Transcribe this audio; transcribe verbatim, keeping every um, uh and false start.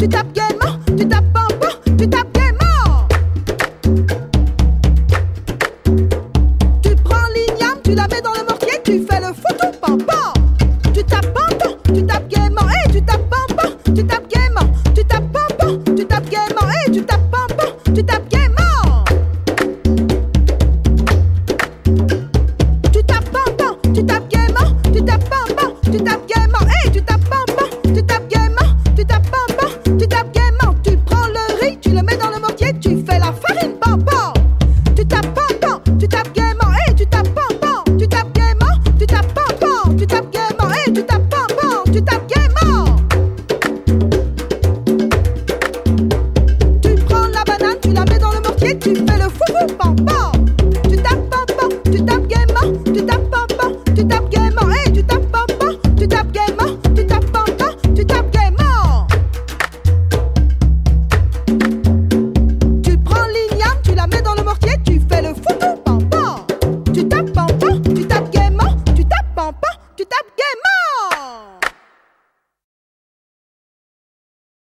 tapes gaiement, tu tapes pam-pam, tu tapes gaiement. Tu prends l'igname, tu la mets dans le mortier, tu fais le foutou pam-pam. Tu tapes pam-pam, tu tapes gaiement, et tu tapes pam-pam, tu tapes gaiement. Tu tapes pam-pam, tu tapes gaiement, et tu tapes pam-pam, tu tapes gaiement. Tu tapes pam-pam, tu tapes gaiement, tu tapes pam-pam, tu tapes gaiement, et tu tapes pam-pam, tu tapes gaiement, tu tapes pam-pam, tu tapes gaiement. Tu prends le riz, tu le mets dans le